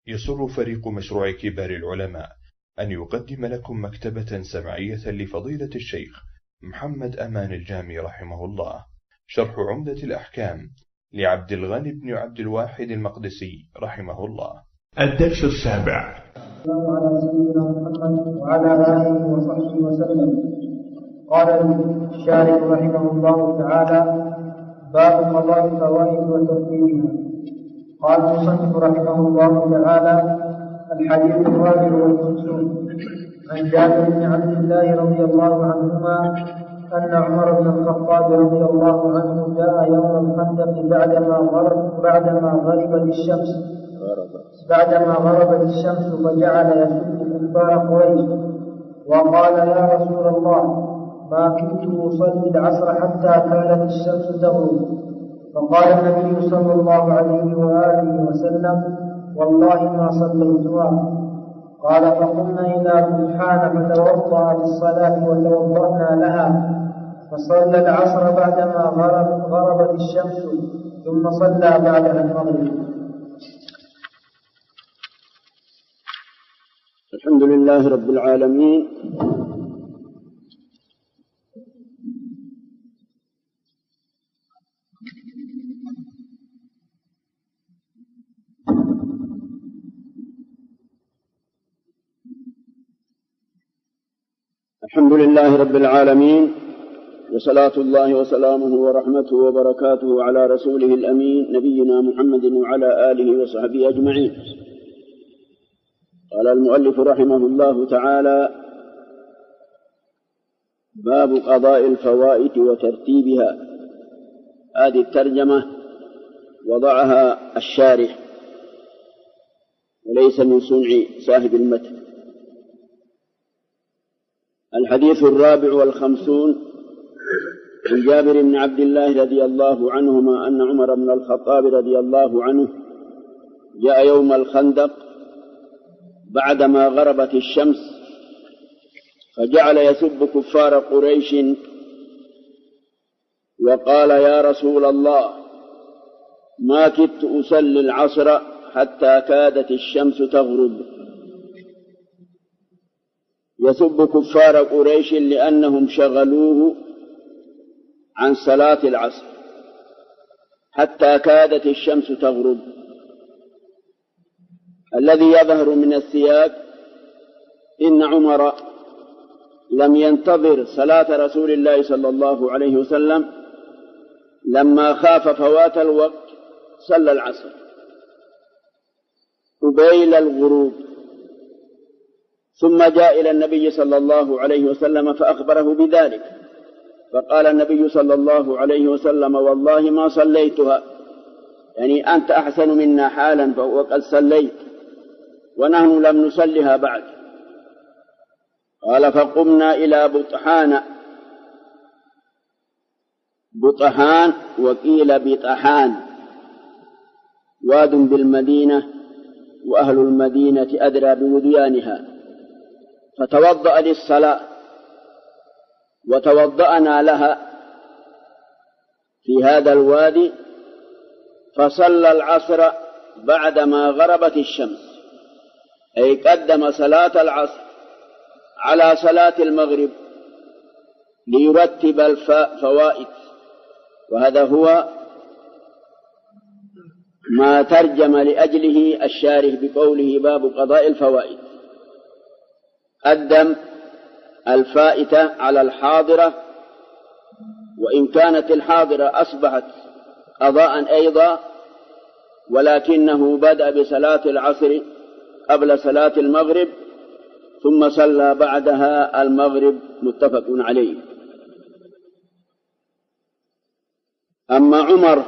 يسر فريق مشروع كبار العلماء أن يقدم لكم مكتبة سمعية لفضيلة الشيخ محمد أمان الجامي رحمه الله، شرح عمدة الأحكام لعبد الغني بن عبد الواحد المقدسي رحمه الله. الدرس السابع. على سيدنا محمد وعلى آله وصحبه وسلم. قال الشارح رحمه الله تعالى: باب قضاء الفوائد وترتيبها. قال المصنف رحمه الله تعالى: الحديث الرابع والخمسون عن جابر بن عبد الله رضي الله عنهما أن عمر بن الخطاب رضي الله عنه جاء يوم الخندق بعدما غربت الشمس فجعل يسب كفار قريش وقال: يا رسول الله، ما كنت أصلي العصر حتى كانت الشمس تغرب. فقال النبي صلى الله عليه وآله وسلم: والله ما صليتها. قال: فقمنا إلى بطحان فتوضأ للصلاة وتوضأنا لها، فصلى العصر بعدما غربت الشمس، ثم صلى بعدها المغرب. الحمد لله رب العالمين، الحمد لله رب العالمين، وصلاة الله وسلامه ورحمته وبركاته على رسوله الأمين نبينا محمد وعلى آله وصحبه أجمعين. قال المؤلف رحمه الله تعالى: باب قضاء الفوائد وترتيبها. هذه الترجمة وضعها الشارح وليس من صنع صاحب المتن. الحديث الرابع والخمسون عن جابر بن عبد الله رضي الله عنهما أن عمر بن الخطاب رضي الله عنه جاء يوم الخندق بعدما غربت الشمس فجعل يسب كفار قريش وقال: يا رسول الله، ما كدت أصلي العصر حتى كادت الشمس تغرب. يسب كفار قريش لأنهم شغلوه عن صلاة العصر حتى كادت الشمس تغرب. الذي يظهر من السياق إن عمر لم ينتظر صلاة رسول الله صلى الله عليه وسلم، لما خاف فوات الوقت صلى العصر قبيل الغروب، ثم جاء إلى النبي صلى الله عليه وسلم فأخبره بذلك، فقال النبي صلى الله عليه وسلم: والله ما صليتها، يعني أنت أحسن منا حالا وقد صليت ونحن لم نصلها بعد. قال: فقمنا إلى بطحان وقيل بطحان، واد بالمدينة وأهل المدينة أدرى بوديانها، فتوضأ للصلاة وتوضأنا لها في هذا الوادي، فصلى العصر بعدما غربت الشمس، أي قدم صلاة العصر على صلاة المغرب ليرتب الفوائد. وهذا هو ما ترجم لأجله الشارح بقوله: باب قضاء الفوائد. قدم الفائتة على الحاضرة، وإن كانت الحاضرة أصبحت قضاء أيضا، ولكنه بدأ بصلاة العصر قبل صلاة المغرب ثم صلى بعدها المغرب، متفق عليه. أما عمر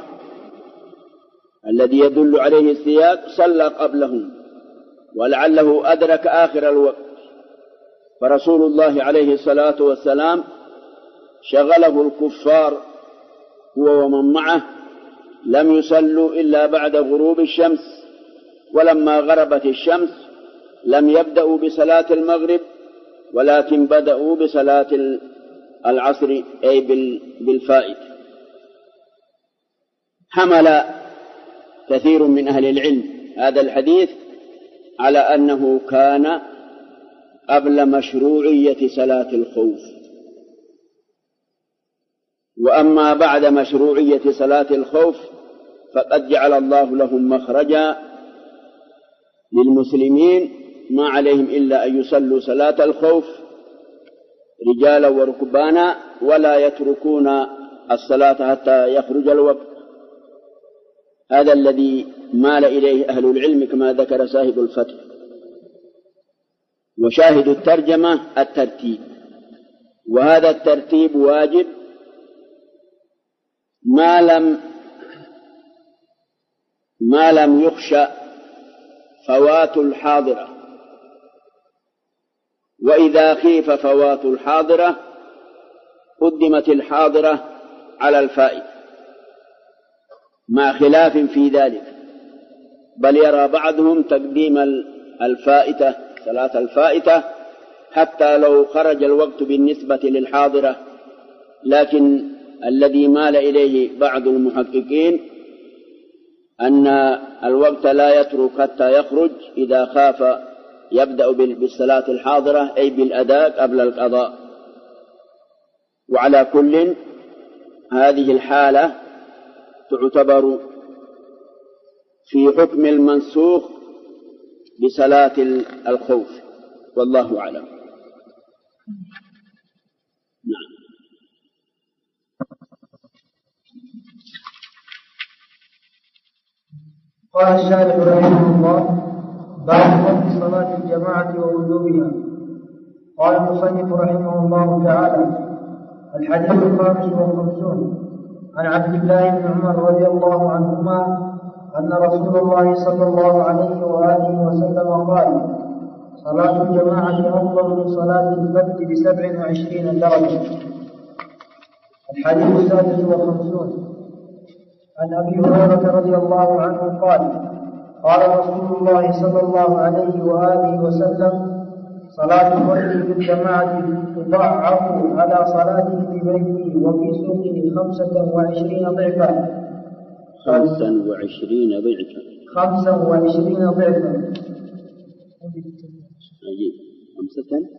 الذي يدل عليه السياق صلى قبلهم، ولعله أدرك آخر الوقت، فرسول الله عليه الصلاة والسلام شغله الكفار هو ومن معه، لم يصلوا إلا بعد غروب الشمس، ولما غربت الشمس لم يبدأوا بصلاة المغرب، ولكن بدأوا بصلاة العصر أي بالفائت. حمل كثير من أهل العلم هذا الحديث على أنه كان قبل مشروعية صلاة الخوف، وأما بعد مشروعية صلاة الخوف فقد جعل الله لهم مخرجا للمسلمين ما عليهم إلا أن يصلوا صلاة الخوف رجالا وركبانا، ولا يتركون الصلاة حتى يخرج الوقت. هذا الذي مال إليه أهل العلم كما ذكر صاحب الفتح. وشاهد الترجمة الترتيب، وهذا الترتيب واجب ما لم يخشى فوات الحاضرة، وإذا خيف فوات الحاضرة قدمت الحاضرة على الفائت مع خلاف في ذلك، بل يرى بعضهم تقديم الفائتة صلاة الفائتة حتى لو خرج الوقت بالنسبة للحاضرة، لكن الذي مال إليه بعض المحققين أن الوقت لا يترك حتى يخرج، إذا خاف يبدأ بالصلاة الحاضرة أي بالأداء قبل القضاء. وعلى كل هذه الحالة تعتبر في حكم المنسوخ بصلاة الخوف، والله أعلم. نعم. قال الشارح رحمه الله: باب فضل صلاة الجماعة ووجوبها. قال المصنف رحمه الله تعالى: الحديث 55 عن عبد الله بن عمر رضي الله عنهما أن رسول الله صلى الله عليه وآله وسلم قال: صلاة الجماعة أفضل من صلاة الفرد ب27 درجة. الحديث 56 عن أبي هريرة رضي الله عنه قال: قال رسول الله صلى الله عليه وآله وسلم: صلاة الفرد في الجماعة تضاعف على صلاته في بيته وفي سوقه 25 ضعفا. 25 ضعفا. 25 ضعفا. عجيب. 5.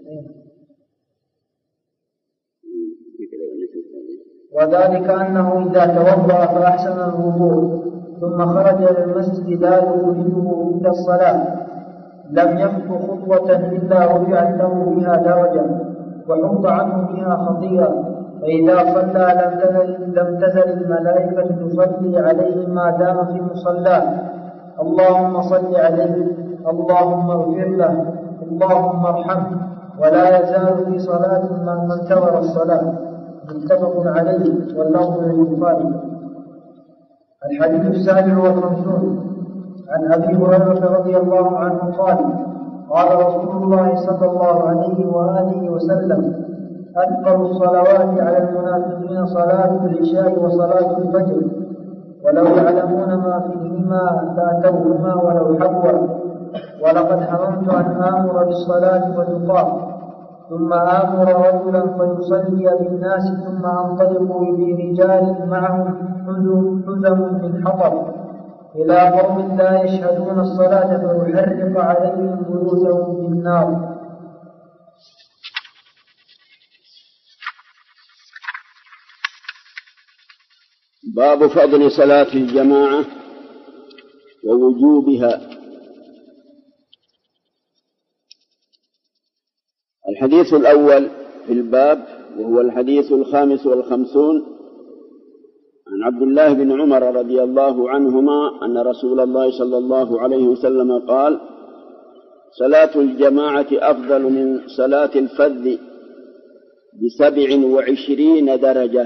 وذلك أنه إذا توضأ فأحسن الوضوء ثم خرج إلى المسجد لا يخرجه إلا الصلاة لم يخطو خطوة إلا رفعت له بها درجة وحط عنه بها خطيئة، فإذا صلى لم تزل الملائكة تصلي عليه ما دام في مصلاه: اللهم صل عليه، اللهم اغفر له، اللهم ارحمه، ولا يزال في صلاة من انتظر الصلاة. متفق عليه واللفظ للبخاري. الحديث 57 عن أبي هريرة رضي الله عنه قال: قال رسول الله صلى الله عليه وآله وسلم: أثقل الصلوات على المنافقين صلاة العشاء وصلاة الفجر، ولو يعلمون ما فيهما لأتوهما ولو حبوا. ولقد هممت أن آمر بالصلاة فتقام ثم آمر رجلا فيصلي بالناس ثم أنطلق برجال معهم حزم من حطب إلى قوم لا يشهدون الصلاة فيحرق عليهم بيوتهم بالنار. باب فضل صلاة الجماعة ووجوبها. الحديث الأول في الباب وهو الحديث 55 عن عبد الله بن عمر رضي الله عنهما أن رسول الله صلى الله عليه وسلم قال: صلاة الجماعة أفضل من صلاة الفذ ب27 درجة.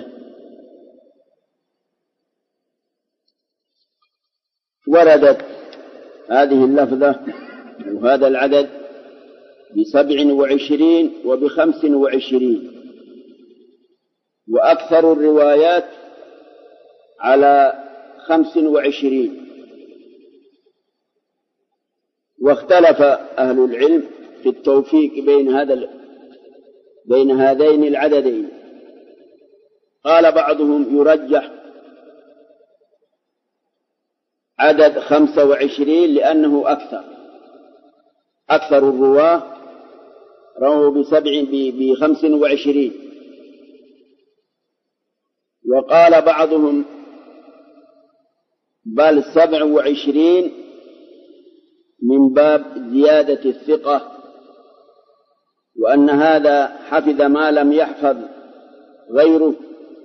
وردت هذه اللفظة وهذا العدد ب27 وب25، وأكثر الروايات على 25. واختلف أهل العلم في التوفيق بين هذين العددين. قال بعضهم يرجح عدد 25 لأنه أكثر، أكثر الرواة رووا ب25، وقال بعضهم بل 27 من باب زيادة الثقة، وأن هذا حفظ ما لم يحفظ غيره،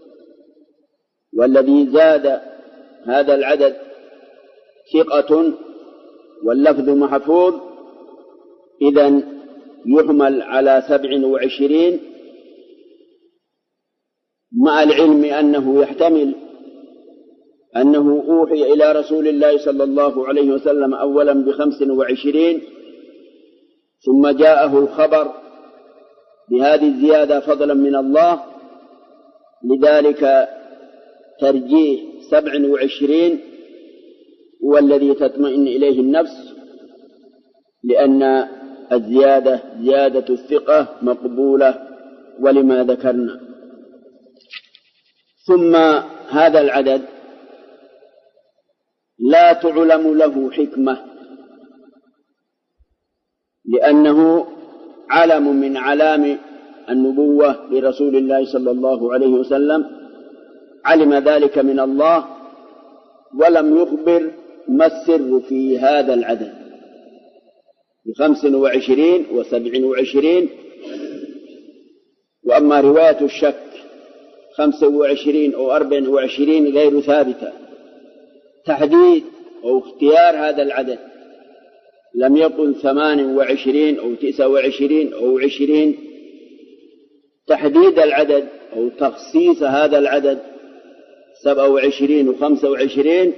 والذي زاد هذا العدد ثقة واللفظ محفوظ، إذن يحمل على 27، مع العلم أنه يحتمل أنه أوحي إلى رسول الله صلى الله عليه وسلم أولا ب25، ثم جاءه الخبر بهذه الزيادة فضلا من الله، لذلك ترجيح 27 هو الذي تطمئن إليه النفس، لأن الزيادة زيادة الثقة مقبولة ولما ذكرنا. ثم هذا العدد لا تعلم له حكمة، لأنه علم من علام النبوة لرسول الله صلى الله عليه وسلم، علم ذلك من الله، ولم يخبر ما السر في هذا العدد 25 و27. وأما رواية الشك 25 أو 24 غير ثابتة. تحديد أو اختيار هذا العدد، لم يقل 28 أو 29 أو 20. تحديد العدد أو تخصيص هذا العدد 27 و25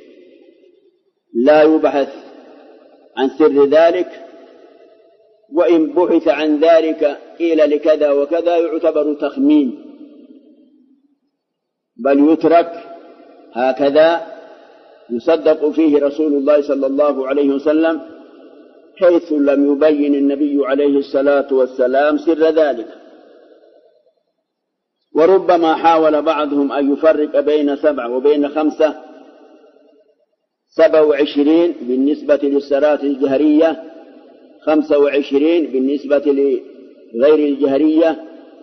لا يبحث عن سر ذلك، وإن بحث عن ذلك قيل لكذا وكذا يعتبر تخمين، بل يترك هكذا يصدق فيه رسول الله صلى الله عليه وسلم، حيث لم يبين النبي عليه الصلاة والسلام سر ذلك. وربما حاول بعضهم أن يفرق بين 7 وبين 5. 27 بالنسبة للصلاة الجهرية، 25 بالنسبة لغير الجهرية،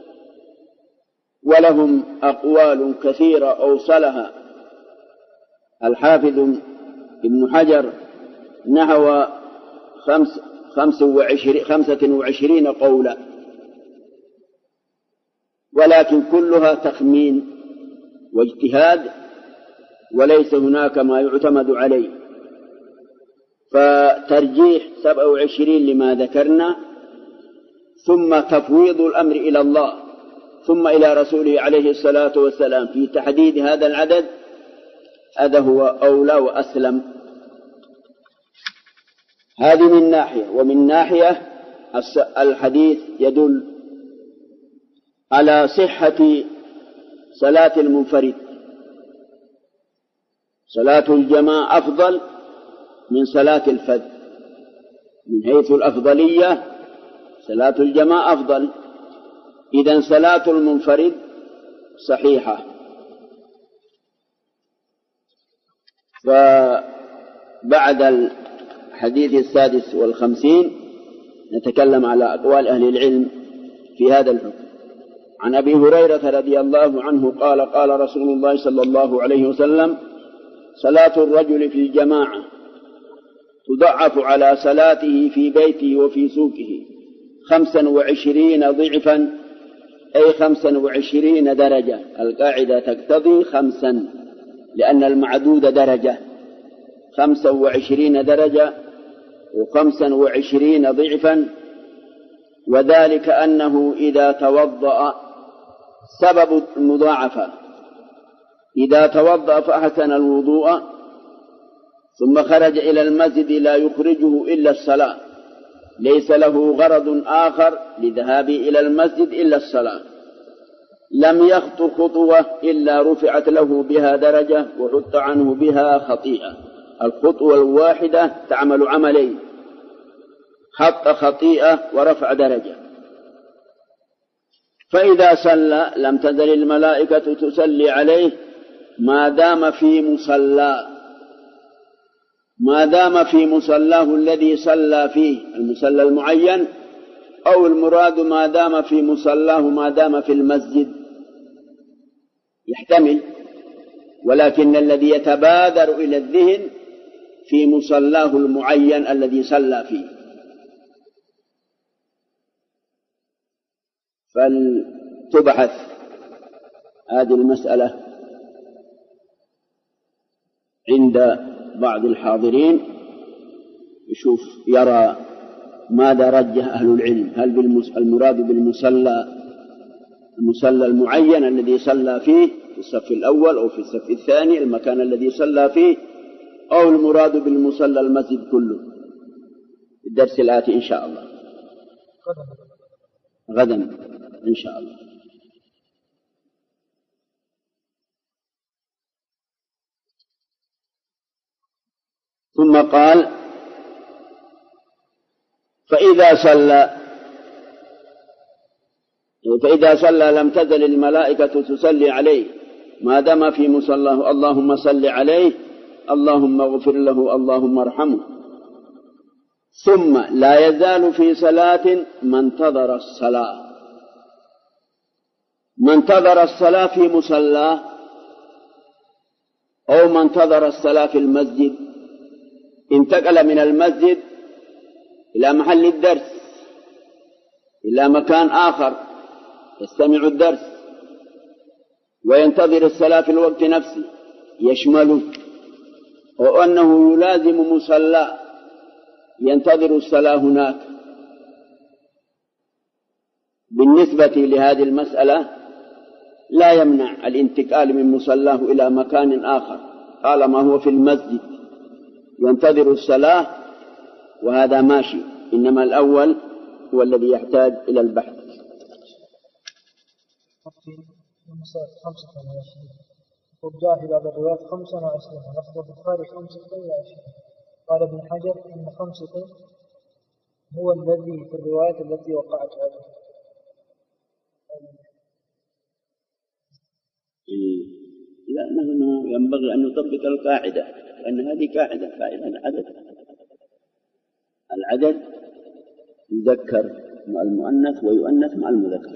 ولهم أقوال كثيرة أوصلها الحافظ ابن حجر نحو 25 قولا، ولكن كلها تخمين واجتهاد، وليس هناك ما يعتمد عليه. فترجيح 27 لما ذكرنا، ثم تفويض الأمر إلى الله ثم إلى رسوله عليه الصلاة والسلام في تحديد هذا العدد، هذا هو أولى وأسلم. هذه من ناحية. ومن ناحية الحديث يدل على صحة صلاة المنفرد. صلاة الجماعة أفضل من صلاة الفذ، من حيث الأفضلية صلاة الجماعة أفضل، إذن صلاة المنفرد صحيحة. فبعد الحديث 56 نتكلم على أقوال أهل العلم في هذا الحكم. عن أبي هريرة رضي الله عنه قال قال رسول الله صلى الله عليه وسلم: صلاة الرجل في الجماعة تضعف على صلاته في بيته وفي سوقه 25 ضعفا، أي 25 درجة. القاعدة تقتضي 5، لأن المعدود درجة، 25 درجة و25 ضعفا. وذلك أنه إذا توضأ، سبب المضاعفة، إذا توضأ فأحسن الوضوء ثم خرج إلى المسجد لا يخرجه إلا الصلاة، ليس له غرض آخر لذهاب إلى المسجد إلا الصلاة، لم يخطو خطوة إلا رفعت له بها درجة وحط عنه بها خطيئة. الخطوة الواحدة تعمل عملين: حط خطيئة ورفع درجة. فإذا صلى لم تزل الملائكة تصلي عليه ما دام في مصلى، ما دام في مصلاه الذي صلى فيه المصلى المعين، أو المراد ما دام في مصلاه ما دام في المسجد، يحتمل، ولكن الذي يتبادر إلى الذهن في مصلاه المعين الذي صلى فيه. فلتبحث هذه المسألة عند بعض الحاضرين، يشوف يرى ماذا رجح أهل العلم، هل المراد بالمصلى المصلى المعين الذي صلى فيه في الصف الأول أو في الصف الثاني المكان الذي صلى فيه، أو المراد بالمصلى المسجد كله. الدرس الآتي إن شاء الله، غدا إن شاء الله. ثم قال: فإذا صلى لم تزل الملائكة تصلي عليه ما دام في مصلاه، اللهم صل عليه، اللهم اغفر له، اللهم ارحمه. ثم لا يزال في صلاة ما انتظر الصلاة في مصلاه، أو ما انتظر الصلاة في المسجد، انتقل من المسجد إلى محل الدرس، إلى مكان آخر يستمع الدرس وينتظر الصلاة في الوقت نفسه، يشمله، وأنه يلازم مصلى ينتظر الصلاة هناك. بالنسبة لهذه المسألة لا يمنع الانتقال من مصلاه إلى مكان آخر طالما هو في المسجد ينتظر الصلاة، وهذا ماشي، إنما الأول هو الذي يحتاج إلى البحث. 25 وجاء في بعض الروايات 25، لفظ البخاري 25. قال ابن حجر إن 5 هو الذي في الروايات التي وقعت عليه. لأنه ينبغي أن نطبق القاعدة، لأن هذه قاعدة العدد يذكر مع المؤنث ويؤنث مع المذكر.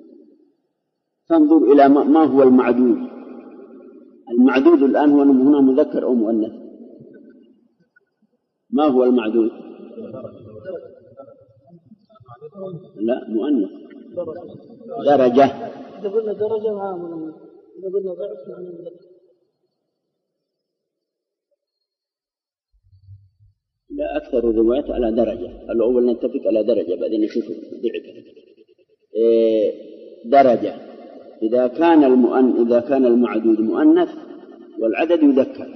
تنظر إلى ما هو المعدود الآن هو هنا مذكر أو مؤنث؟ ما هو المعدود؟ لا، مؤنث. درجة. إذا قلنا درجة مع مؤنث، إذا قلنا ضعف مع المذكر. لا، أكثر الروايات على درجة. الأول نتفق على درجة، بعدين نشوف ضعف. درجة إذا كان المعدود مؤنث والعدد يذكر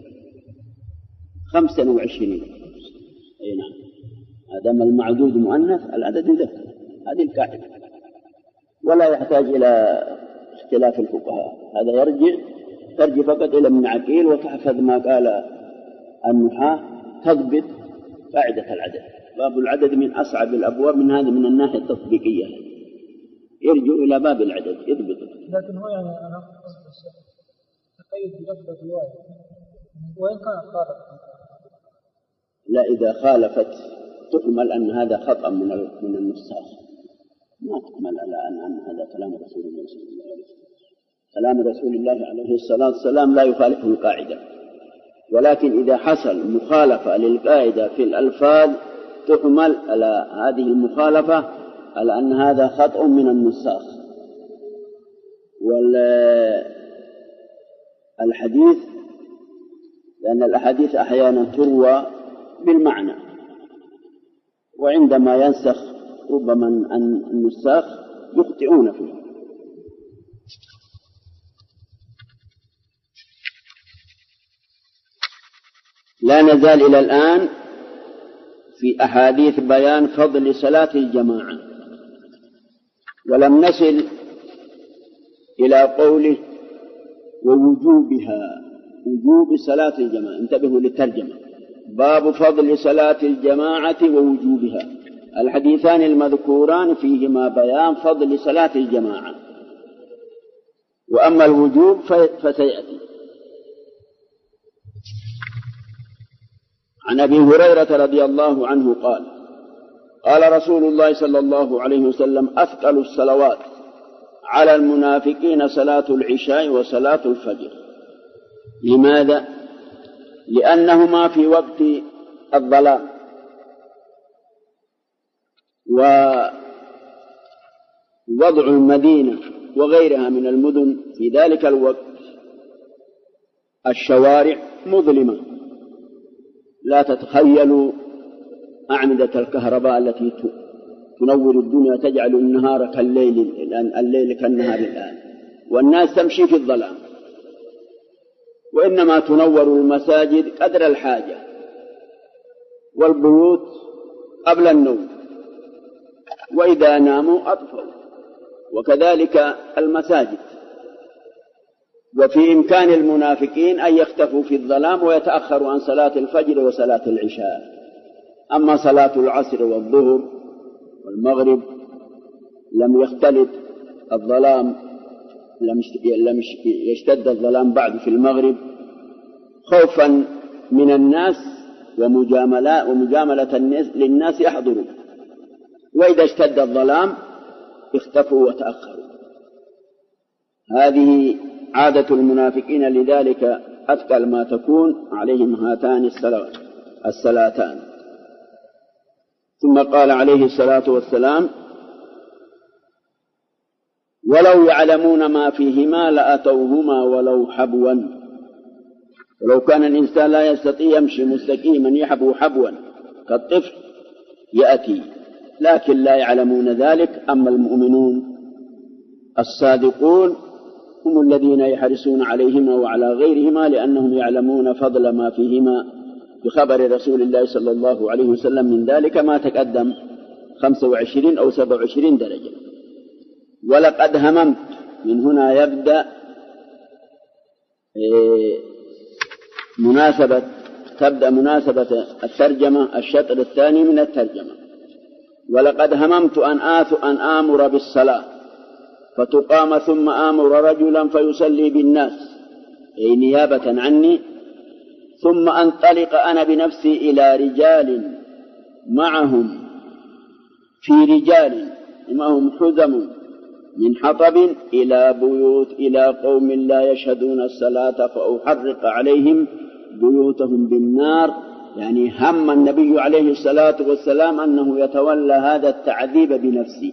25. أي نعم، ما دام المعدود مؤنث العدد يذكر، هذه القاعدة، ولا يحتاج إلى اختلاف الفقهاء. هذا ترجع فقط إلى ابن عقيل، وتحفظ ما قال النحاة، تضبط قاعدة العدد. باب العدد من أصعب الأبواب من هذه من الناحية التطبيقية، يرجع إلى باب العدد يضبط. لكن هو يعني أنا تقيد بلفظ الرواية وإن كان خالف. لا، إذا خالفت تحمل أن هذا خطأ من النساخ، ما تحمل على أن هذا كلام رسول الله صلى الله عليه وسلم. كلام رسول الله عليه الصلاة والسلام لا يخالفه القاعدة، ولكن إذا حصل مخالفة للقاعدة في الألفاظ تحمل على هذه المخالفة على أن هذا خطأ من النساخ. والحديث، لأن الأحاديث أحيانا تروى بالمعنى، وعندما ينسخ ربما النساخ يخطئون فيه. لا نزال إلى الآن في أحاديث بيان فضل صلاة الجماعة، ولم نصل إلى قوله ووجوبها، وجوب صلاة الجماعة. انتبهوا للترجمة، باب فضل صلاة الجماعة ووجوبها. الحديثان المذكوران فيهما بيان فضل صلاة الجماعة، وأما الوجوب فسيأتي. عن أبي هريرة رضي الله عنه قال قال رسول الله صلى الله عليه وسلم أثقل الصلوات على المنافقين صلاة العشاء وصلاة الفجر. لماذا؟ لأنهما في وقت الظلام، ووضع المدينة وغيرها من المدن في ذلك الوقت الشوارع مظلمة، لا تتخيلوا أعمدة الكهرباء التي تنور الدنيا تجعل النهار كالليل الآن، الليل كالنهار الآن، والناس تمشي في الظلام، وإنما تنور المساجد قدر الحاجة والبيوت قبل النوم، وإذا ناموا أطفوا، وكذلك المساجد. وفي إمكان المنافقين أن يختفوا في الظلام ويتأخروا عن صلاة الفجر وصلاة العشاء. أما صلاة العصر والظهر والمغرب لم يختلط الظلام، لم يشتد الظلام بعد في المغرب خوفا من الناس ومجاملة للناس يحضروا، وإذا اشتد الظلام اختفوا وتأخروا. هذه عادة المنافقين، لذلك أثقل ما تكون عليهم هاتان الصلاتان. ثم قال عليه الصلاة والسلام ولو يعلمون ما فيهما لأتوهما ولو حبوا. ولو كان الإنسان لا يستطيع يمشي مستقيما يحبو حبوا كالطفل يأتي، لكن لا يعلمون ذلك. أما المؤمنون الصادقون هم الذين يحرصون عليهما وعلى غيرهما، لأنهم يعلمون فضل ما فيهما بخبر رسول الله صلى الله عليه وسلم من ذلك ما تقدم 25 أو 27 درجة. ولقد هممت، من هنا يبدأ تبدأ مناسبة الترجمة الشطر الثاني من الترجمة. ولقد هممت أن آمر بالصلاة فتقام ثم آمر رجلا فيصلي بالناس، أي نيابة عني، ثم أنطلق أنا بنفسي إلى رجال معهم معهم حزم من حطب إلى بيوت إلى قوم لا يشهدون الصلاة فأحرق عليهم بيوتهم بالنار. يعني هم النبي عليه الصلاة والسلام أنه يتولى هذا التعذيب بنفسه.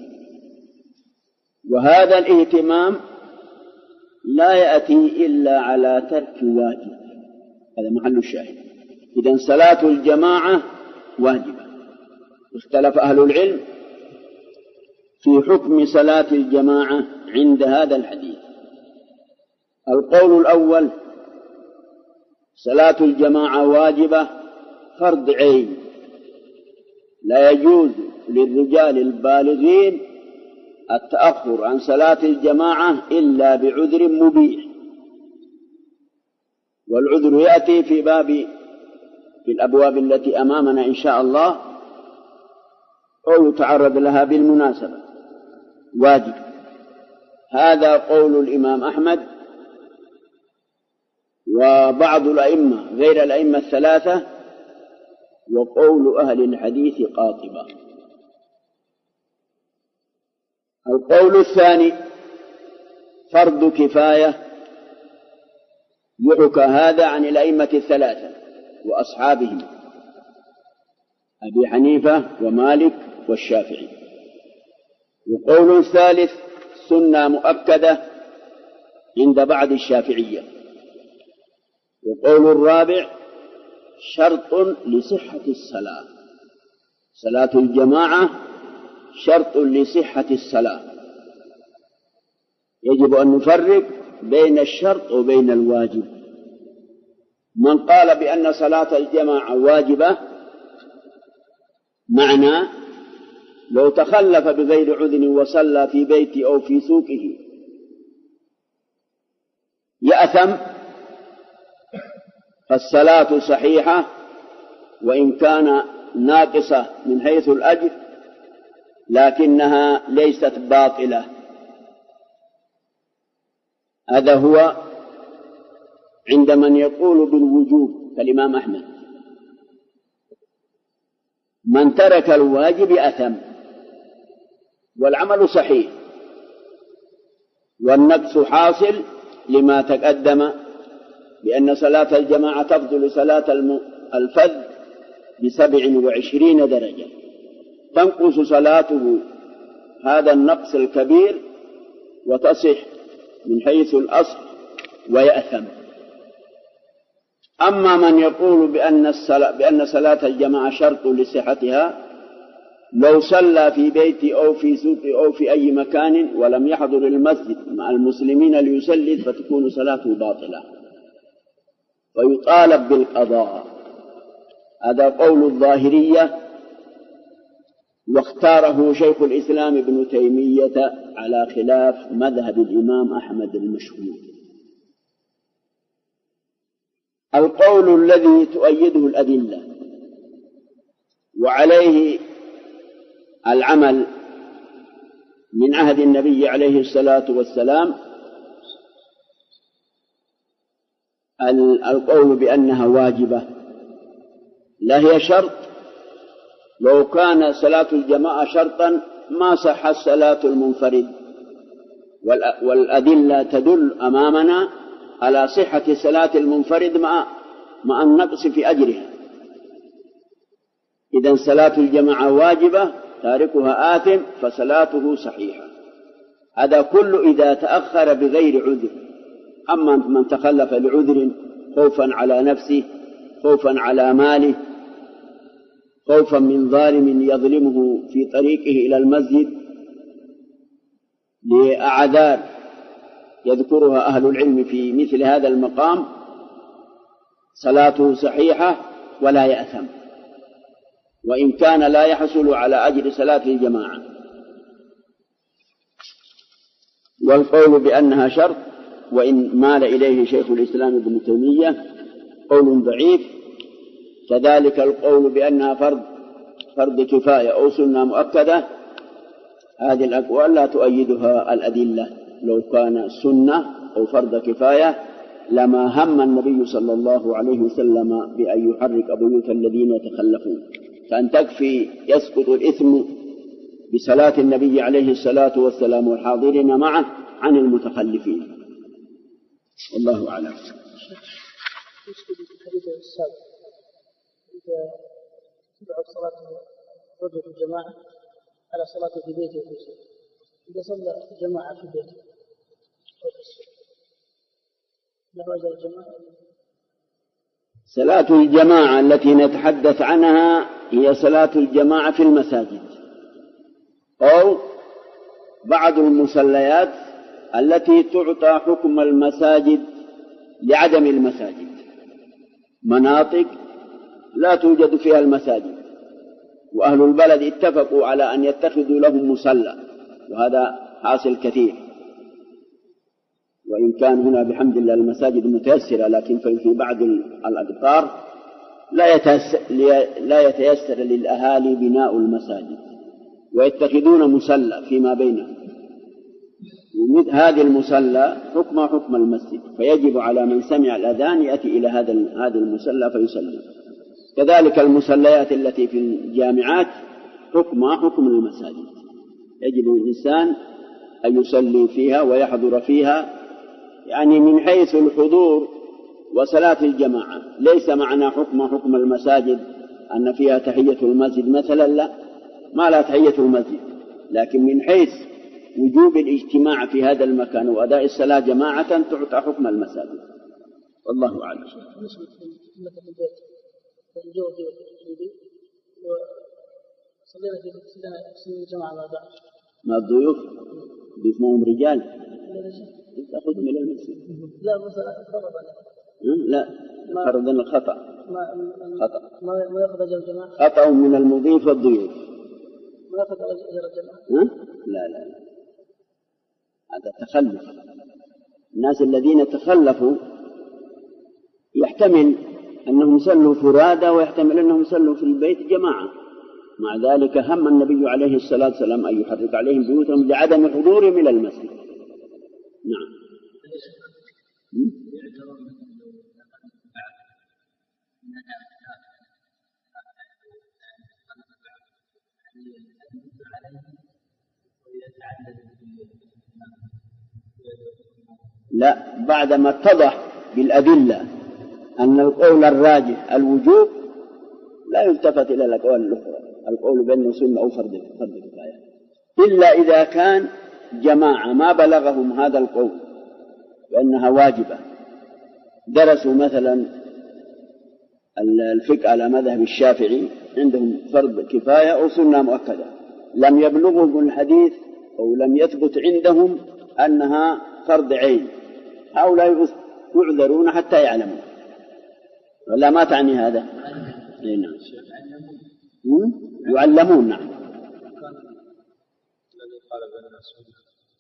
وهذا الاهتمام لا يأتي إلا على ترك واجب، هذا محل الشاهد. إذن صلاة الجماعة واجبة. اختلف أهل العلم في حكم صلاة الجماعة عند هذا الحديث. القول الأول صلاة الجماعة واجبة فرض عين، لا يجوز للرجال البالغين التأخر عن صلاة الجماعة إلا بعذر مبيح، والعذر يأتي في الأبواب التي أمامنا إن شاء الله، أو يتعرض لها بالمناسبة. واجب. هذا قول الإمام أحمد وبعض الأئمة غير الأئمة الثلاثة، وقول أهل الحديث قاطبة. القول الثاني فرض كفاية، يحكى هذا عن الأئمة الثلاثة وأصحابهم أبي حنيفة ومالك والشافعي. وقول ثالث سنة مؤكدة عند بعض الشافعية. وقول الرابع شرط لصحة الصلاة، صلاة الجماعة شرط لصحة الصلاة. يجب أن نفرق بين الشرط وبين الواجب. من قال بأن صلاة الجماعة واجبة معنى لو تخلف بغير عذر وصلى في بيته أو في سوقه يأثم، فالصلاة صحيحة وإن كان ناقصة من حيث الأجر، لكنها ليست باطلة. هذا هو عند من يقول بالوجوب كالإمام أحمد. من ترك الواجب أثم، والعمل صحيح، والنقص حاصل لما تقدم بأن صلاة الجماعة تفضل صلاة الفذ ب27 درجة، تنقص صلاته هذا النقص الكبير وتصح من حيث الأصل ويأثم. أما من يقول بأن صلاة الجماعة شرط لصحتها، لو صلى في بيته أو في سوقه أو في أي مكان ولم يحضر المسجد مع المسلمين ليصلي فتكون صلاته باطلة ويطالب بالقضاء. هذا قول الظاهرية، واختاره شيخ الإسلام ابن تيمية على خلاف مذهب الإمام أحمد المشهور. القول الذي تؤيده الأدلة وعليه العمل من عهد النبي عليه الصلاة والسلام القول بأنها واجبة، لا هي شرط. لو كان صلاة الجماعة شرطا ما صحت صلاة المنفرد، والأدلة تدل أمامنا على صحة صلاة المنفرد مع النقص في أجرها. إذن صلاة الجماعة واجبة، تاركها آثم، فصلاته صحيحة. هذا كله إذا تأخر بغير عذر. أما من تخلف لعذر، خوفا على نفسه، خوفا على ماله، خوفا من ظالم يظلمه في طريقه إلى المسجد، لأعذار يذكرها أهل العلم في مثل هذا المقام، صلاته صحيحة ولا يأثم، وإن كان لا يحصل على أجر صلاة الجماعة. والقول بأنها شرط، وإن مال إليه شيخ الإسلام ابن تيمية، قول ضعيف. كذلك القول بأنها فرض كفاية أو سنة مؤكدة، هذه الأقوال لا تؤيدها الأدلة. لو كان سنة أو فرض كفاية لما هم النبي صلى الله عليه وسلم بأن يحرك بيوت الذين يتخلفون، فأن تكفي يسقط الإثم بصلاة النبي عليه الصلاة والسلام والحاضرين معه عن المتخلفين. والله أعلم. يشكل الحديث السابق إذا تبعد صلاة الرجل في الجماعة على صلاة في بيته وفي السوق، إذا صلى جماعة في بيته أو في السوق له أجر الجماعة؟ صلاة الجماعة التي نتحدث عنها هي صلاة الجماعة في المساجد أو بعض المصليات التي تعطى حكم المساجد لعدم المساجد، مناطق لا توجد فيها المساجد وأهل البلد اتفقوا على أن يتخذوا لهم مصلى، وهذا حاصل كثير. وإن كان هنا بحمد الله المساجد متيسرة، لكن في بعض الأقطار لا يتيسر للأهالي بناء المساجد ويتخذون مصلى فيما بينهم، ومثل هذه المصلى حكم المسجد، فيجب على من سمع الأذان يأتي إلى هذا المصلى فيصلي. كذلك المصليات التي في الجامعات حكم المساجد، يجب الإنسان أن يصلي فيها ويحضر فيها، يعني من حيث الحضور وصلاة الجماعة. ليس معنى حكم المساجد أن فيها تحية المسجد مثلا، لا، ما لا تحية المسجد، لكن من حيث وجوب الاجتماع في هذا المكان وأداء الصلاة جماعة تعطى حكم المساجد. والله أعلم. وصلينا في الجماعة مع بعض ما الضيوف اسمهم رجال تأخذهم إلى المسجد. لا مثلا فرضا لا فرضا الخطأ ما يأخذ أجر الجماعة، خطأ من المضيف والضيوف، ما يأخذ أجر الجماعة. لا هذا تخلف. الناس الذين تخلفوا يحتمل أنهم صلوا فرادى ويحتمل أنهم صلوا في البيت جماعة، مع ذلك هم النبي عليه الصلاة والسلام أن يحرك عليهم بيوتهم لعدم حضورهم إلى المسجد. نعم. لا، بعدما اتضح بالأدلة أن القول الراجح الوجوب لا يلتفت إلى الأقوال الأخرى، القول بأنه سنة أو فرض كفاية، إلا إذا كان جماعة ما بلغهم هذا القول بأنها واجبة، درسوا مثلا الفقه على مذهب الشافعي عندهم فرض كفاية أو سنة مؤكدة، لم يبلغهم الحديث أو لم يثبت عندهم أنها فرض عين، هؤلاء يعذرون حتى يعلموا، ولا ما تعني هذا؟ نعم. يعلمون. نعم. الذي قال بأن السنة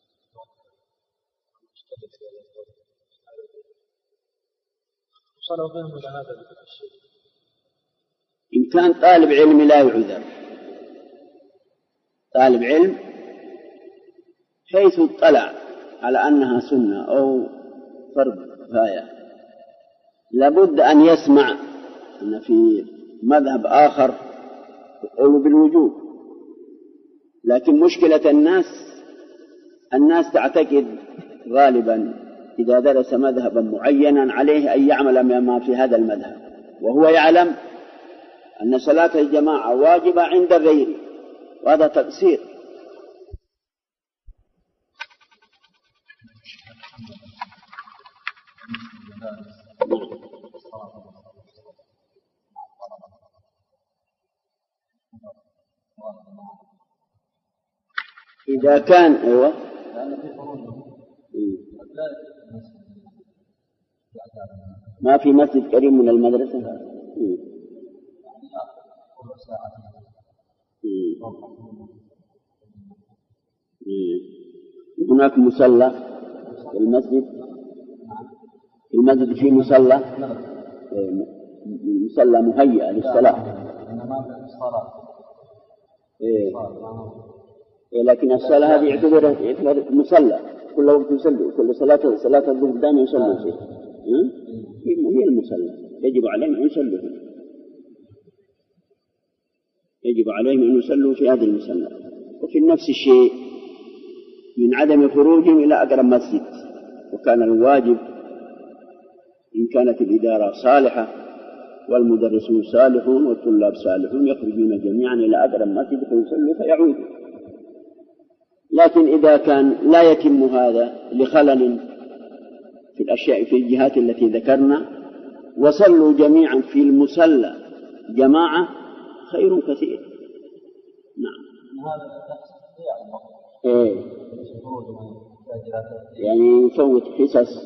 وصلوا بهم إلى هذا الشيء. إن كان طالب علم لا يعذر، طالب علم حيث اطلع على أنها سنة أو فرض كفاية لابد أن يسمع أن في مذهب آخر يقول بالوجوب، لكن مشكلة الناس تعتقد غالبا إذا درس مذهبا معينا عليه أن يعمل ما في هذا المذهب، وهو يعلم أن صلاة الجماعة واجبة عند غيره، وهذا تقصير. إذا كان أيوة ما في مسجد قريب من المدرسة هناك مصلى في المسجد، في مصلى مهيئ للصلاة، لكن الصلاة هذه يعتبر مصلى، كل وقت يصلي، كل صلاة الظهر دائما يصلي فيه، هي المصلى، يجب عليهم أن يصلوا فيه، يجب عليهم أن يصلوا في هذه المصلى. وفي نفس الشيء من عدم خروجهم إلى أقرب مسجد، وكان الواجب إن كانت الإدارة صالحة والمدرسون صالحون والطلاب صالحون يخرجون جميعا إلى أقرب مسجد فيصلوا فيعودوا، لكن إذا كان لا يتم هذا لخلل في الأشياء في الجهات التي ذكرنا وصلوا جميعا في المصلى جماعة خير كثير. نعم. يعني يفوت حصص.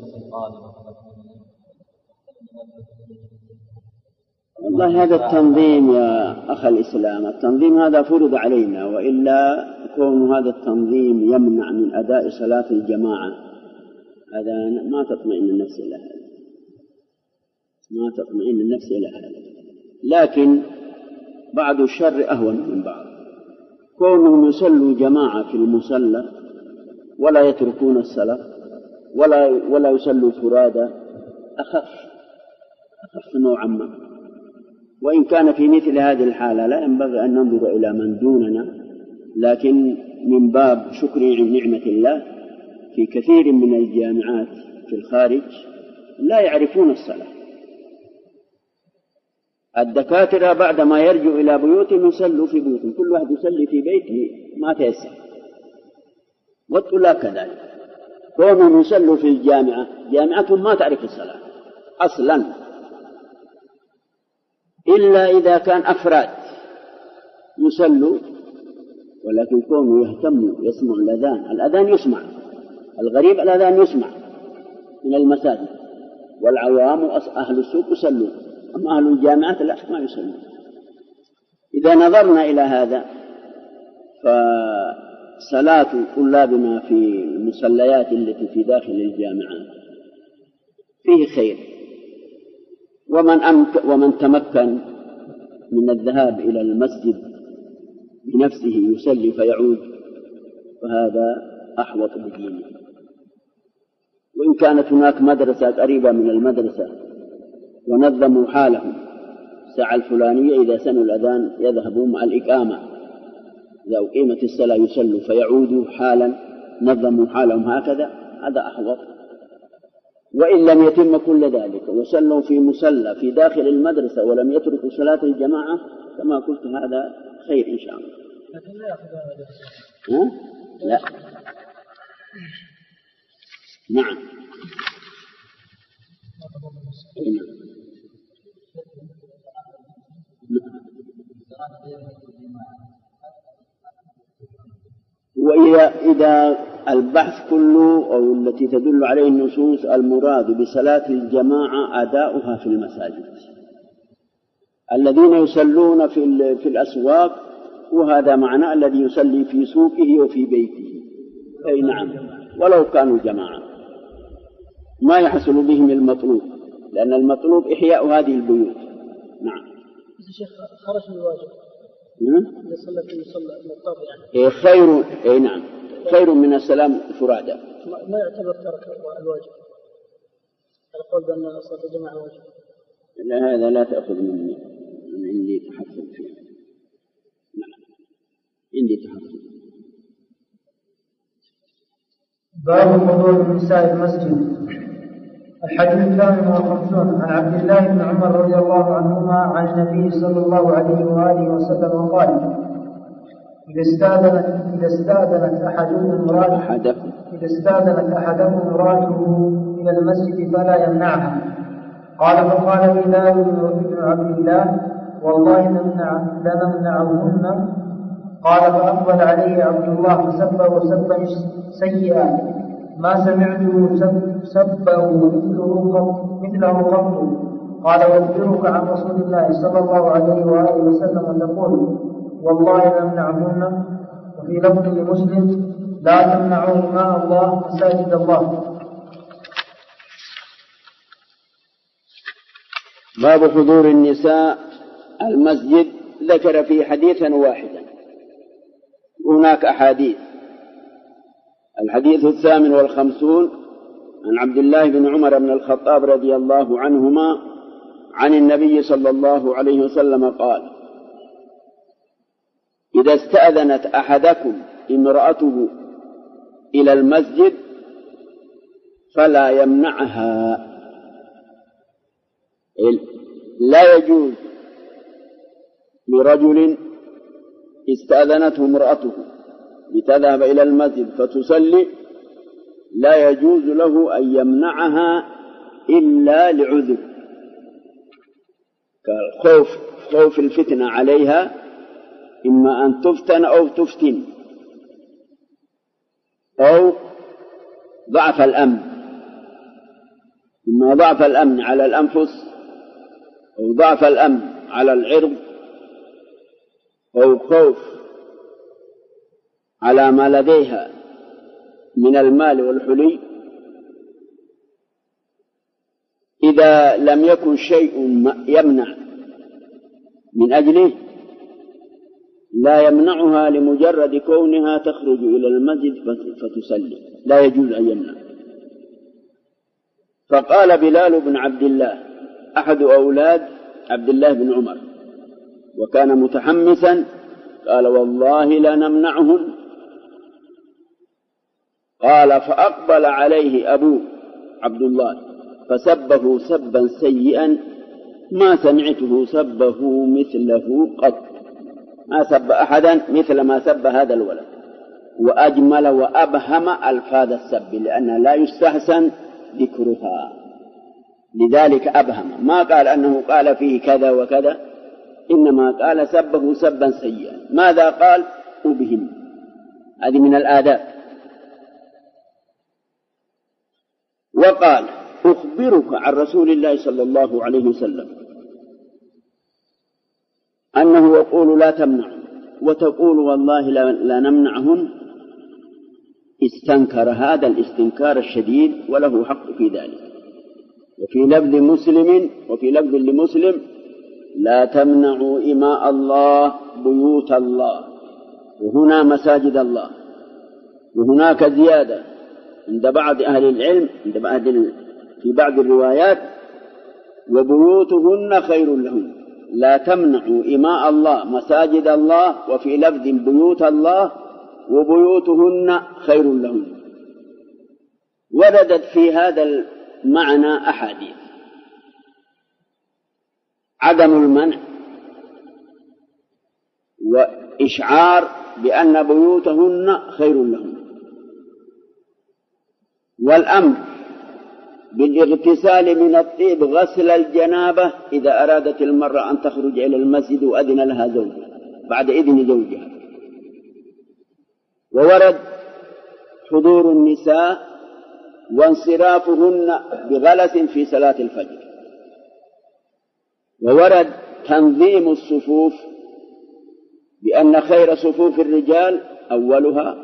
والله هذا التنظيم يا أخ الإسلام، التنظيم هذا فرض علينا، وإلا كون هذا التنظيم يمنع من أداء صلاة الجماعة هذا ما تطمئن النفس إلى هذا، ما تطمئن النفس إلى هذا. لكن بعض الشر أهون من بعض، كونهم يصلوا جماعة في المصلى ولا يتركون الصلاة ولا يصلوا فرادى أخف نوعا ما. وإن كان في مثل هذه الحالة لا ينبغي أن ننظر إلى من دوننا، لكن من باب شكر نعمة الله في كثير من الجامعات في الخارج لا يعرفون الصلاة، الدكاترة بعدما يرجعوا إلى بيوتهم يصلوا في بيوتهم، كل واحد يصلي في بيته ما تيسر، والطلاب كذلك، كونهم يصلوا في الجامعة جامعتهم ما تعرف الصلاة أصلا، إلا إذا كان أفراد يصلوا، ولكن كونوا يهتموا يسمعوا الأذان يسمع، الغريب الأذان يسمع من المساجد، والعوام أهل السوق يصلوا، أما أهل الجامعات لا ما يصلون. إذا نظرنا إلى هذا فصلاة طلابنا في المصليات التي في داخل الجامعات فيه خير، ومن تمكن من الذهاب إلى المسجد بنفسه يصلي فيعود فهذا أحوط بدينه. وإن كانت هناك مدرسة قريبة من المدرسة ونظموا حالهم الساعة الفلانية إذا سمعوا الأذان يذهبون مع الإقامة إذا أقيمت الصلاة يصلوا فيعودوا حالا، نظموا حالهم هكذا، هذا أحوط. وإن لم يتم كل ذلك وصلوا في مصلى في داخل المدرسة ولم يتركوا صلاة الجماعة كما قلت هذا خير إن شاء الله. لكن لا يأخذ هذا. لا. نعم. وإذا البحث كله أو التي تدل عليه النصوص المراد بصلاة الجماعة أداؤها في المساجد. الذين يصلون في الأسواق وهذا معنى الذي يصلي في سوقه وفي بيته، أي نعم، ولو كانوا جماعة ما يحصل بهم المطلوب، لأن المطلوب إحياء هذه البيوت. نعم. الشيخ خرج من الواجب. إذا صلى في مصلى مضطر يعني. خير، أي نعم، خير من السلام فرادى. ما يعتبر ترك الواجب. القول بأن صلاة الجماعة واجب. لا، هذا لا تأخذ مني، من عندي تحفظ فيه. نعم، عندي تحفظ. باب حضور النساء المسجد. الحديث 58 عن عبد الله بن عمر رضي الله عنهما عن النبي صلى الله عليه وآله وسلم قال: إذا استأذنت أحدهم امرأته إلى المسجد فلا يمنعها. قال: فقال بلال بن عبد الله: والله لنمنعهن. قال: فأقبل عليه عبد الله فسبه سبا سيئا ما سمعته سبه مثله قط. قال: أخبرك عن رسول الله صلى الله عليه وآله وسلم تقول: والله لنمنعهن. وفي لفظ لمسلم: لا تمنعوا إماء الله مساجد الله. باب حضور النساء المسجد. ذكر فيه حديثا واحدا، هناك أحاديث. الحديث 58 عن عبد الله بن عمر بن الخطاب رضي الله عنهما عن النبي صلى الله عليه وسلم قال: إذا استأذنت أحدكم امرأته إلى المسجد فلا يمنعها. لا يجوز لرجل استأذنته امرأته لتذهب إلى المسجد فتصلي، لا يجوز له أن يمنعها إلا لعذر، كخوف الفتنة عليها، إما أن تفتن أو تفتن، أو ضعف الأمن، إما ضعف الأمن على الأنفس أو ضعف الأمن على العرض أو خوف على ما لديها من المال والحلي. إذا لم يكن شيء يمنع من أجله لا يمنعها لمجرد كونها تخرج إلى المسجد فتصلي، لا يجوز أن يمنع. فقال بلال بن عبد الله أحد أولاد عبد الله بن عمر وكان متحمسا، قال: والله لا نمنعهم. قال: فأقبل عليه أبوه عبد الله فسبه سبا سيئا ما سمعته سبه مثله قط، ما سب أحدا مثل ما سب هذا الولد، وأجمل وأبهم ألفاظ السب، لأنه لا يستحسن ذكرها، لذلك أبهم. ما قال أنه قال فيه كذا وكذا، إنما قال سبه سبا سيئا. ماذا قال؟ أبهم. هذه من الآداب. وقال: أخبرك عن رسول الله صلى الله عليه وسلم أنه يقول: لا تمنعوا، وتقول: والله لا نمنعهم. استنكر هذا الاستنكار الشديد وله حق في ذلك. وفي لفظ لمسلم: لا تمنعوا إماء الله بيوت الله، وهنا مساجد الله. وهناك زيادة عند بعض أهل العلم في بعض الروايات: وبيوتهن خير لهن، لا تمنعوا إماء الله مساجد الله، وفي لفظ بيوت الله، وبيوتهن خير لهن. وردت في هذا المعنى أحاديث: عدم المنع، وإشعار بأن بيوتهن خير لهن، والأمر بالاغتسال من الطيب غسل الجنابة إذا أرادت المرأة أن تخرج إلى المسجد وأذن لها زوجها بعد إذن زوجها. وورد حضور النساء وانصرافهن بغلس في صلاة الفجر. وورد تنظيم الصفوف بأن خير صفوف الرجال أولها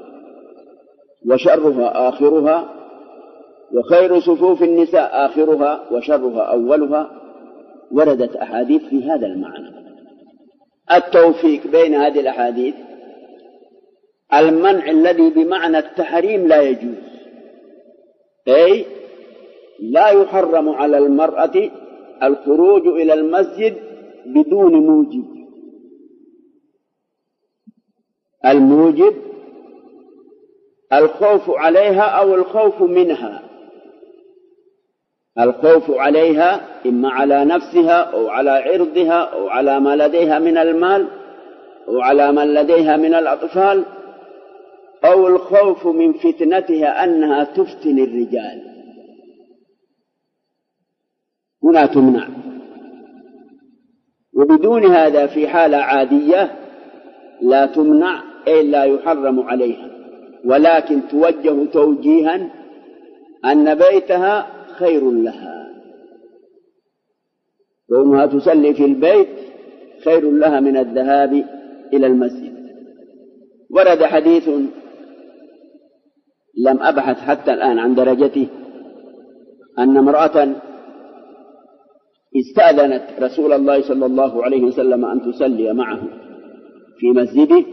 وشرها آخرها، وخير صفوف النساء آخرها وشرها أولها. وردت أحاديث في هذا المعنى. التوفيق بين هذه الأحاديث: المنع الذي بمعنى التحريم لا يجوز، أي لا يحرم على المرأة الخروج إلى المسجد بدون موجب. الموجب الخوف عليها أو الخوف منها. الخوف عليها إما على نفسها أو على عرضها أو على ما لديها من المال أو على ما لديها من الأطفال، أو الخوف من فتنتها أنها تفتن الرجال، هنا تمنع. وبدون هذا في حالة عادية لا تمنع، أي لا يحرم عليها، ولكن توجه توجيها أن بيتها خير لها، كونها تصلي في البيت خير لها من الذهاب إلى المسجد. ورد حديث لم أبحث حتى الآن عن درجته، أن امرأة استأذنت رسول الله صلى الله عليه وسلم أن تصلي معه في مسجده،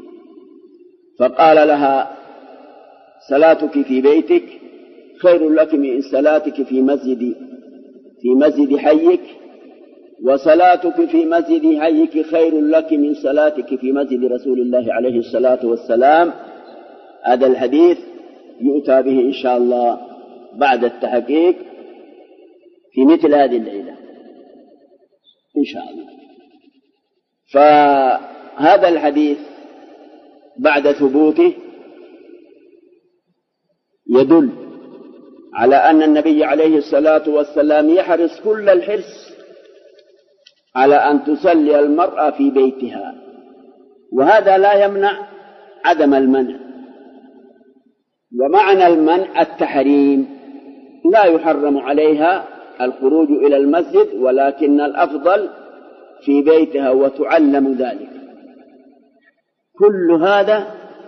فقال لها: صلاتك في بيتك خير لك من صلاتك في مسجد حيك، وصلاتك في مسجد حيك خير لك من صلاتك في مسجد رسول الله عليه الصلاة والسلام. هذا الحديث يؤتى به إن شاء الله بعد التحقيق في مثل هذه الليلة إن شاء الله. فهذا الحديث بعد ثبوته يدل على أن النبي عليه الصلاة والسلام يحرص كل الحرص على أن تصلي المرأة في بيتها، وهذا لا يمنع عدم المنع. ومعنى المنع التحريم، لا يحرم عليها الخروج إلى المسجد، ولكن الأفضل في بيتها وتعلم ذلك. كل هذا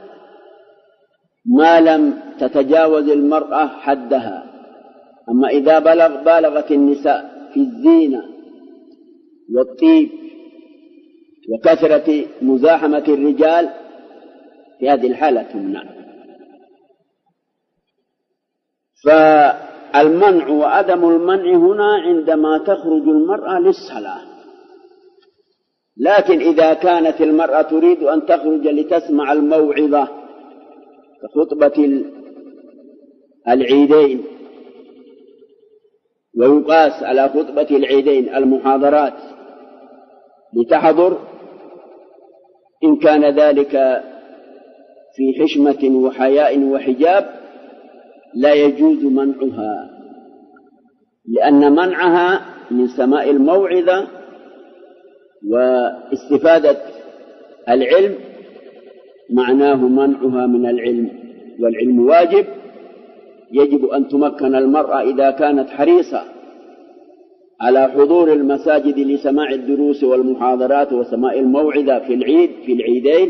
ما لم تتجاوز المرأة حدها. أما إذا بالغت النساء في الزينة والطيب وكثرة مزاحمة الرجال، في هذه الحالة تمنع. فالمنع وعدم المنع هنا عندما تخرج المرأة للصلاة. لكن إذا كانت المرأة تريد أن تخرج لتسمع الموعظة كخطبة العيدين، ويقاس على خطبة العيدين المحاضرات لتحضر، إن كان ذلك في حشمة وحياء وحجاب لا يجوز منعها، لأن منعها من سماع الموعظة واستفادة العلم معناه منعها من العلم، والعلم واجب. يجب أن تمكن المرأة إذا كانت حريصة على حضور المساجد لسماع الدروس والمحاضرات وسماع الموعظة في العيدين،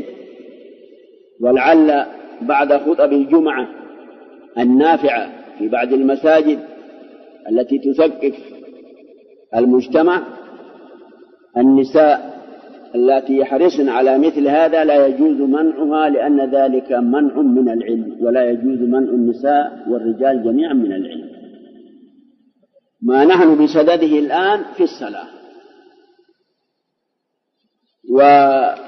ولعل بعد خطب الجمعة النافعة في بعض المساجد التي تثقف المجتمع، النساء التي يحرصن على مثل هذا لا يجوز منعها، لأن ذلك منع من العلم، ولا يجوز منع النساء والرجال جميعا من العلم. ما نحن بصدده الآن في الصلاة. وما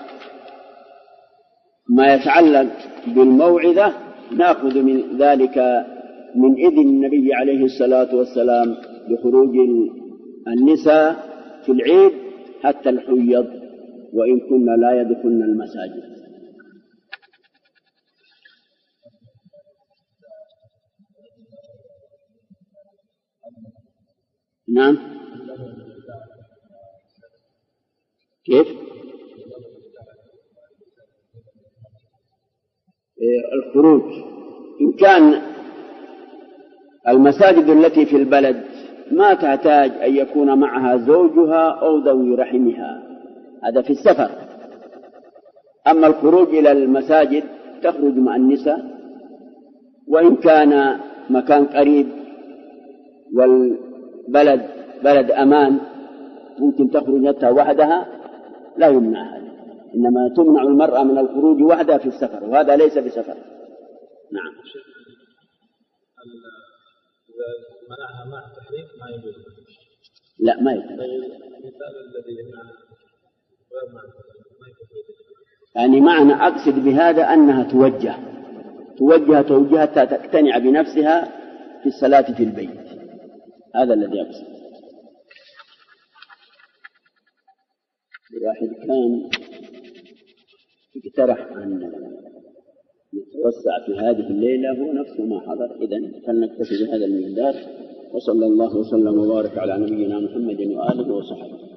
يتعلق بالموعظة نأخذ من ذلك من إذن النبي عليه الصلاة والسلام بخروج النساء في العيد حتى الحيض وإن كنا لا يدخلن المساجد. نعم. كيف؟ الخروج إن كان المساجد التي في البلد ما تحتاج أن يكون معها زوجها أو ذوي رحمها، هذا في السفر. أما الخروج إلى المساجد تخرج مع النساء، وإن كان مكان قريب والبلد بلد أمان ممكن تخرج نفسها وحدها لا يمنع هذا، إنما تمنع المرأة من الخروج وحدها في السفر، وهذا ليس بسفر. نعم. إذا منعها مع التحريم ما يجوز. لا ما يجوز. المثال الذي يمنع غير مع التحريم ما يجوز. يعني معنى أقصد بهذا أنها توجه حتى تقتنع بنفسها في الصلاة في البيت، هذا الذي أقصد. واحد كان اقترح أن نتوسع في هذه الليلة، هو نفسه ما حضر، إذن فلنكتفي بهذا المقدار، وصلى الله وسلم وبارك على نبينا محمد وآله وصحبه.